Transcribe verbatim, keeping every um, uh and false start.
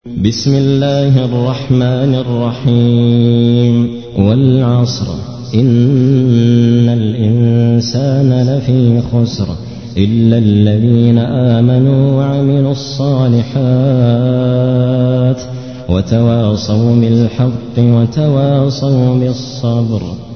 بسم الله الرحمن الرحيم والعصر إن الإنسان لفي خسر إلا الذين آمنوا وعملوا الصالحات وتواصوا بالحق وتواصوا بالصبر.